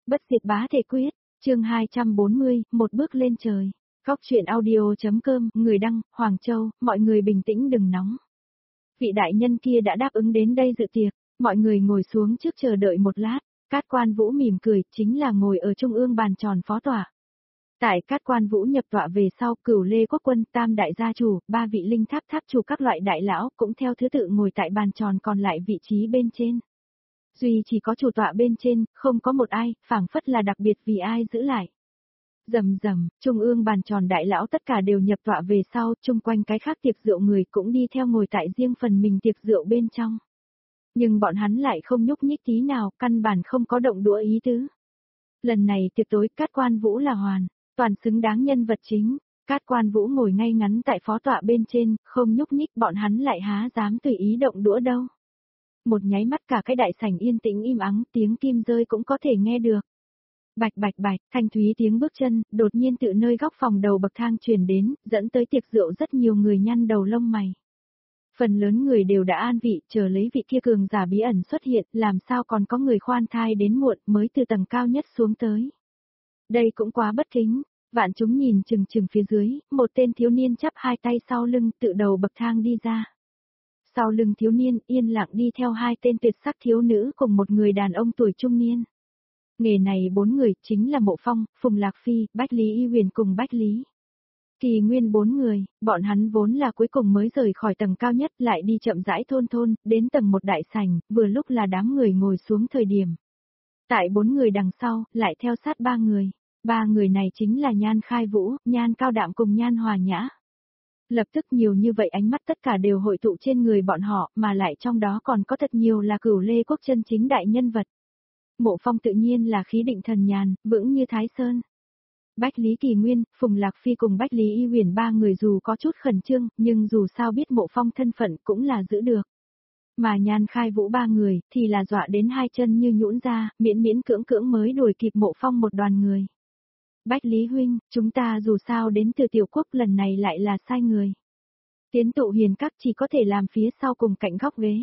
Bất diệt bá thể quyết, chương 240, một bước lên trời. Góc truyện audio.com, người đăng, Hoàng Châu, mọi người bình tĩnh đừng nóng. Vị đại nhân kia đã đáp ứng đến đây dự tiệc, mọi người ngồi xuống trước chờ đợi một lát, Cát Quan Vũ mỉm cười, chính là ngồi ở trung ương bàn tròn phó tọa. Tại Cát Quan Vũ nhập tọa về sau, Cửu Lê Quốc Quân, Tam đại gia chủ, 3 vị linh tháp tháp chủ các loại đại lão cũng theo thứ tự ngồi tại bàn tròn còn lại vị trí bên trên. Duy chỉ có chủ tọa bên trên, không có một ai, phảng phất là đặc biệt vì ai giữ lại. Rầm rầm, trung ương bàn tròn đại lão tất cả đều nhập tọa về sau, chung quanh cái khác tiệc rượu người cũng đi theo ngồi tại riêng phần mình tiệc rượu bên trong. Nhưng bọn hắn lại không nhúc nhích tí nào, căn bản không có động đũa ý tứ. Lần này tiệc tối Cát Quan Vũ là toàn xứng đáng nhân vật chính. Cát Quan Vũ ngồi ngay ngắn tại phó tọa bên trên, không nhúc nhích, bọn hắn lại há dám tùy ý động đũa đâu. Một nháy mắt cả cái đại sảnh yên tĩnh im ắng, tiếng kim rơi cũng có thể nghe được. Bạch bạch bạch, thanh thúy tiếng bước chân, đột nhiên tự nơi góc phòng đầu bậc thang truyền đến, dẫn tới tiệc rượu rất nhiều người nhăn đầu lông mày. Phần lớn người đều đã an vị, chờ lấy vị kia cường giả bí ẩn xuất hiện, làm sao còn có người khoan thai đến muộn mới từ tầng cao nhất xuống tới. Đây cũng quá bất kính, vạn chúng nhìn chừng chừng phía dưới, một tên thiếu niên chắp hai tay sau lưng tự đầu bậc thang đi ra. Sau lưng thiếu niên yên lặng đi theo hai tên tuyệt sắc thiếu nữ cùng một người đàn ông tuổi trung niên. Nghề này 4 người chính là Mộ Phong, Phùng Lạc Phi, Bách Lý Y Huyền cùng Bách Lý Kỳ Nguyên 4 người, bọn hắn vốn là cuối cùng mới rời khỏi tầng cao nhất lại đi chậm rãi thôn, đến tầng 1 đại sảnh, vừa lúc là đám người ngồi xuống thời điểm. Tại 4 người đằng sau, lại theo sát 3 người. 3 người này chính là Nhan Khai Vũ, Nhan Cao Đạm cùng Nhan Hòa Nhã. Lập tức nhiều như vậy ánh mắt tất cả đều hội tụ trên người bọn họ, mà lại trong đó còn có thật nhiều là Cửu Lê Quốc chân chính đại nhân vật. Mộ Phong tự nhiên là khí định thần nhàn, vững như Thái Sơn. Bách Lý Kỳ Nguyên, Phùng Lạc Phi cùng Bách Lý Y Huyền 3 người dù có chút khẩn trương, nhưng dù sao biết Mộ Phong thân phận cũng là giữ được. Mà Nhan Khai Vũ 3 người, thì là dọa đến hai chân như nhũn ra, miễn miễn cưỡng cưỡng mới đuổi kịp Mộ Phong một đoàn người. Bách Lý huynh, chúng ta dù sao đến từ tiểu quốc lần này lại là sai người. Tiến tụ hiền các chỉ có thể làm phía sau cùng cạnh góc ghế.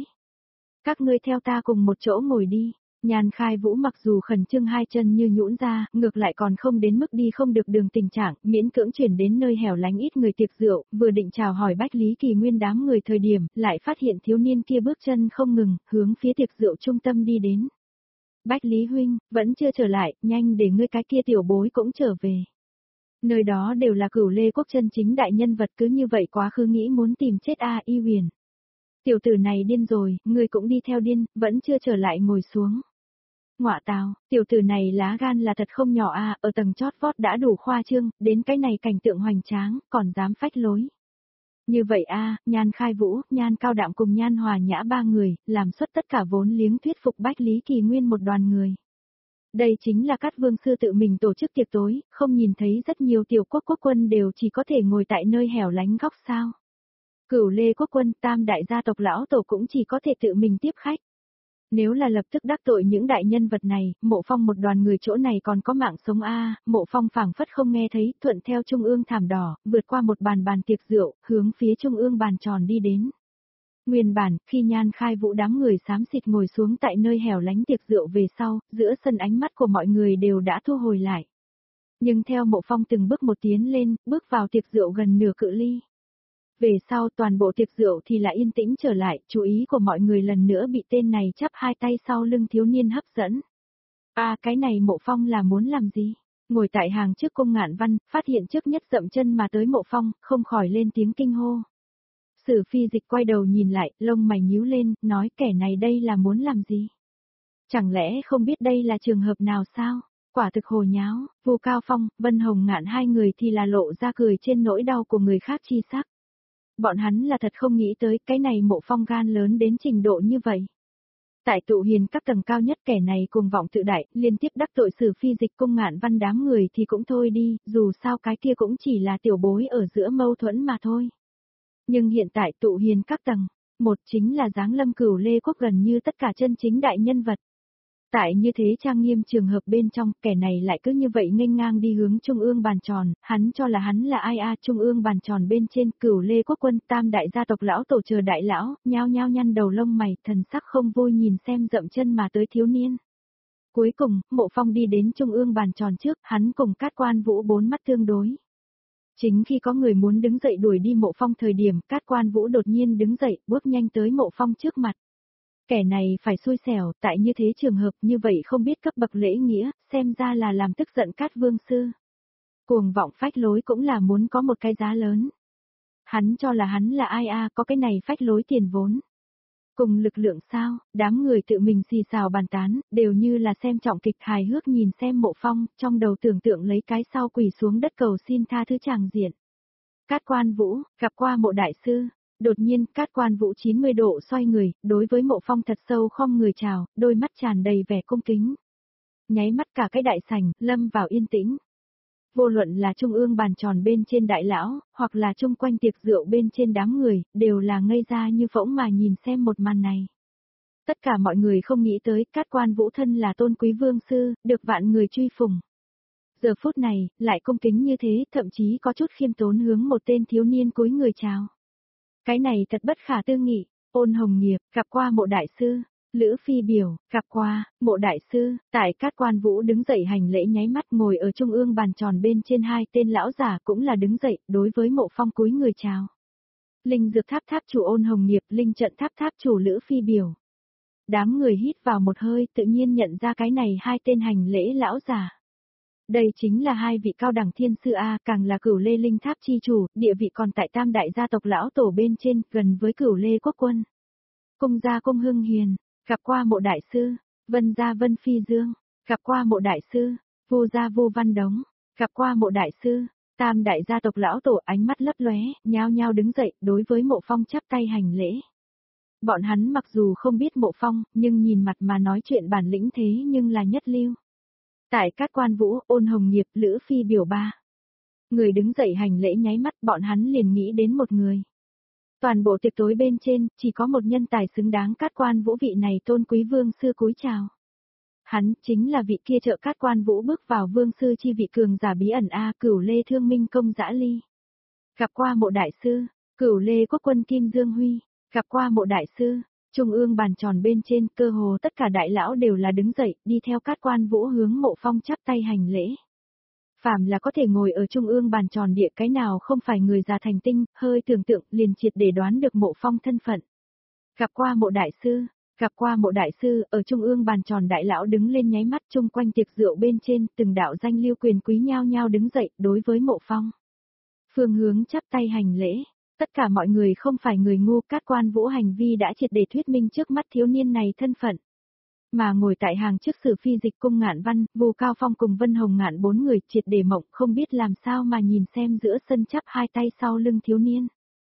Các ngươi theo ta cùng một chỗ ngồi đi. Nhan Khai Vũ mặc dù khẩn trương hai chân như nhũn ra, ngược lại còn không đến mức đi không được đường tình trạng, miễn cưỡng chuyển đến nơi hẻo lánh ít người tiệc rượu, vừa định chào hỏi Bách Lý Kỳ Nguyên đám người thời điểm, lại phát hiện thiếu niên kia bước chân không ngừng, hướng phía tiệc rượu trung tâm đi đến. Bách Lý huynh, vẫn chưa trở lại, nhanh để ngươi cái kia tiểu bối cũng trở về. Nơi đó đều là Cửu Lê Quốc chân chính đại nhân vật, cứ như vậy quá khứ nghĩ muốn tìm chết Y Huyền. Tiểu tử này điên rồi, ngươi cũng đi theo điên, vẫn chưa trở lại ngồi xuống. Ngọa tào, tiểu tử này lá gan là thật không nhỏ ở tầng chót vót đã đủ khoa trương, đến cái này cảnh tượng hoành tráng, còn dám phách lối. Như vậy Nhan Khai Vũ, Nhan Cao Đạm cùng Nhan Hòa Nhã 3 người, làm xuất tất cả vốn liếng thuyết phục Bách Lý Kỳ Nguyên một đoàn người. Đây chính là Cát Vương sư tự mình tổ chức tiệc tối, không nhìn thấy rất nhiều tiểu quốc quốc quân đều chỉ có thể ngồi tại nơi hẻo lánh góc sao. Cửu Lê Quốc Quân, Tam đại gia tộc lão tổ cũng chỉ có thể tự mình tiếp khách. Nếu là lập tức đắc tội những đại nhân vật này, Mộ Phong một đoàn người chỗ này còn có mạng sống Mộ Phong phảng phất không nghe thấy, thuận theo trung ương thảm đỏ, vượt qua một bàn tiệc rượu, hướng phía trung ương bàn tròn đi đến. Nguyên bản, khi Nhan Khai Vũ đám người xám xịt ngồi xuống tại nơi hẻo lánh tiệc rượu về sau, giữa sân ánh mắt của mọi người đều đã thu hồi lại. Nhưng theo Mộ Phong từng bước một tiến lên, bước vào tiệc rượu gần nửa cự ly. Về sau toàn bộ tiệc rượu thì là yên tĩnh trở lại, chú ý của mọi người lần nữa bị tên này chắp hai tay sau lưng thiếu niên hấp dẫn. Cái này Mộ Phong là muốn làm gì? Ngồi tại hàng trước Cung Ngạn Văn, phát hiện trước nhất dậm chân mà tới Mộ Phong, không khỏi lên tiếng kinh hô. Sử Phi Dịch quay đầu nhìn lại, lông mày nhíu lên, nói kẻ này đây là muốn làm gì? Chẳng lẽ không biết đây là trường hợp nào sao? Quả thực hồ nháo, Vu Cao Phong, Vân Hồng Ngạn hai người thì là lộ ra cười trên nỗi đau của người khác chi sắc. Bọn hắn là thật không nghĩ tới cái này Mộ Phong gan lớn đến trình độ như vậy. Tại tụ hiền các tầng cao nhất kẻ này cùng vọng tự đại, liên tiếp đắc tội Sử Phi Dịch Cung Ngạn Văn đám người thì cũng thôi đi, dù sao cái kia cũng chỉ là tiểu bối ở giữa mâu thuẫn mà thôi. Nhưng hiện tại tụ hiền các tầng, một chính là giáng lâm Cửu Lê Quốc gần như tất cả chân chính đại nhân vật. Tại như thế trang nghiêm trường hợp bên trong, kẻ này lại cứ như vậy nghênh ngang đi hướng trung ương bàn tròn, hắn cho là hắn là ai trung ương bàn tròn bên trên, Cửu Lê Quốc Quân, Tam đại gia tộc lão tổ chờ đại lão, nhao nhao nhăn đầu lông mày, thần sắc không vui nhìn xem dậm chân mà tới thiếu niên. Cuối cùng, Mộ Phong đi đến trung ương bàn tròn trước, hắn cùng Cát Quan Vũ bốn mắt tương đối. Chính khi có người muốn đứng dậy đuổi đi Mộ Phong thời điểm, Cát Quan Vũ đột nhiên đứng dậy, bước nhanh tới Mộ Phong trước mặt. Kẻ này phải xui xẻo, tại như thế trường hợp như vậy không biết cấp bậc lễ nghĩa, xem ra là làm tức giận Cát Vương Sư. Cuồng vọng phách lối cũng là muốn có một cái giá lớn. Hắn cho là hắn là ai có cái này phách lối tiền vốn. Cùng lực lượng sao, đám người tự mình xì xào bàn tán, đều như là xem trọng kịch hài hước nhìn xem Mộ Phong, trong đầu tưởng tượng lấy cái sau quỳ xuống đất cầu xin tha thứ tràng diện. Cát Quan Vũ, gặp qua Mộ Đại Sư. Đột nhiên, Cát Quan Vũ 90 độ xoay người, đối với Mộ Phong thật sâu khom người chào, đôi mắt tràn đầy vẻ cung kính. Nháy mắt cả cái đại sảnh, lâm vào yên tĩnh. Vô luận là trung ương bàn tròn bên trên đại lão, hoặc là chung quanh tiệc rượu bên trên đám người, đều là ngây ra như phỗng mà nhìn xem một màn này. Tất cả mọi người không nghĩ tới Cát Quan Vũ thân là tôn quý vương sư, được vạn người truy phùng. Giờ phút này, lại cung kính như thế, thậm chí có chút khiêm tốn hướng một tên thiếu niên cúi người chào. Cái này thật bất khả tư nghị, Ôn Hồng Nghiệp, gặp qua Mộ Đại Sư. Lữ Phi Biểu, gặp qua, Mộ Đại Sư. Tại Cát Quan Vũ đứng dậy hành lễ nháy mắt, ngồi ở trung ương bàn tròn bên trên hai tên lão giả cũng là đứng dậy, đối với Mộ Phong cúi người chào. Linh dược tháp tháp chủ Ôn Hồng Nghiệp, linh trận tháp tháp chủ Lữ Phi Biểu. Đám người hít vào một hơi, tự nhiên nhận ra cái này hai tên hành lễ lão giả. Đây chính là hai vị cao đẳng thiên sư càng là Cửu Lê Linh Tháp chi chủ, địa vị còn tại tam đại gia tộc lão tổ bên trên, gần với Cửu Lê Quốc Quân. Cung gia Cung Hưng Hiền, gặp qua Mộ Đại Sư. Vân gia Vân Phi Dương, gặp qua Mộ Đại Sư. Vu gia Vu Văn Đống, gặp qua Mộ Đại Sư. Tam đại gia tộc lão tổ ánh mắt lấp lóe, nhao nhao đứng dậy, đối với Mộ Phong chắp tay hành lễ. Bọn hắn mặc dù không biết Mộ Phong, nhưng nhìn mặt mà nói chuyện bản lĩnh thế nhưng là nhất lưu. Tại Cát Quan Vũ, Ôn Hồng Nghiệp, Lữ Phi Biểu ba. Người đứng dậy hành lễ nháy mắt, bọn hắn liền nghĩ đến một người. Toàn bộ tiệc tối bên trên, chỉ có một nhân tài xứng đáng Cát Quan Vũ vị này tôn quý vương sư cúi chào. Hắn chính là vị kia trợ Cát Quan Vũ bước vào vương sư chi vị cường giả bí ẩn Cửu Lê Thương Minh Công Dã Ly. Gặp qua Mộ Đại Sư. Cửu Lê Quốc Quân Kim Dương Huy, gặp qua Mộ Đại Sư. Trung ương bàn tròn bên trên, cơ hồ tất cả đại lão đều là đứng dậy, đi theo Cát Quan Vũ hướng Mộ Phong chắp tay hành lễ. Phàm là có thể ngồi ở trung ương bàn tròn địa, cái nào không phải người già thành tinh, hơi tưởng tượng liền triệt để đoán được Mộ Phong thân phận. Gặp qua Mộ Đại Sư. Gặp qua Mộ Đại Sư. Ở trung ương bàn tròn đại lão đứng lên nháy mắt, chung quanh tiệc rượu bên trên, từng đạo danh lưu quyền quý nhao nhao đứng dậy, đối với Mộ Phong phương hướng chắp tay hành lễ. Tất cả mọi người không phải người ngu, Cát Quan Vũ hành vi đã triệt để thuyết minh trước mắt thiếu niên này thân phận. Mà ngồi tại hàng trước Sử Phi Dịch Cung Ngạn Văn, Vu Cao Phong cùng Vân Hồng Ngạn bốn người triệt để mộng, không biết làm sao mà nhìn xem giữa sân chắp hai tay sau lưng thiếu niên.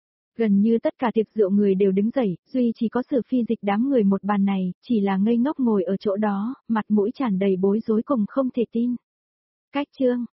Gần như tất cả tiệc rượu người đều đứng dậy, duy chỉ có Sử Phi Dịch đám người một bàn này, chỉ là ngây ngốc ngồi ở chỗ đó, mặt mũi tràn đầy bối rối cùng không thể tin. Cách chương,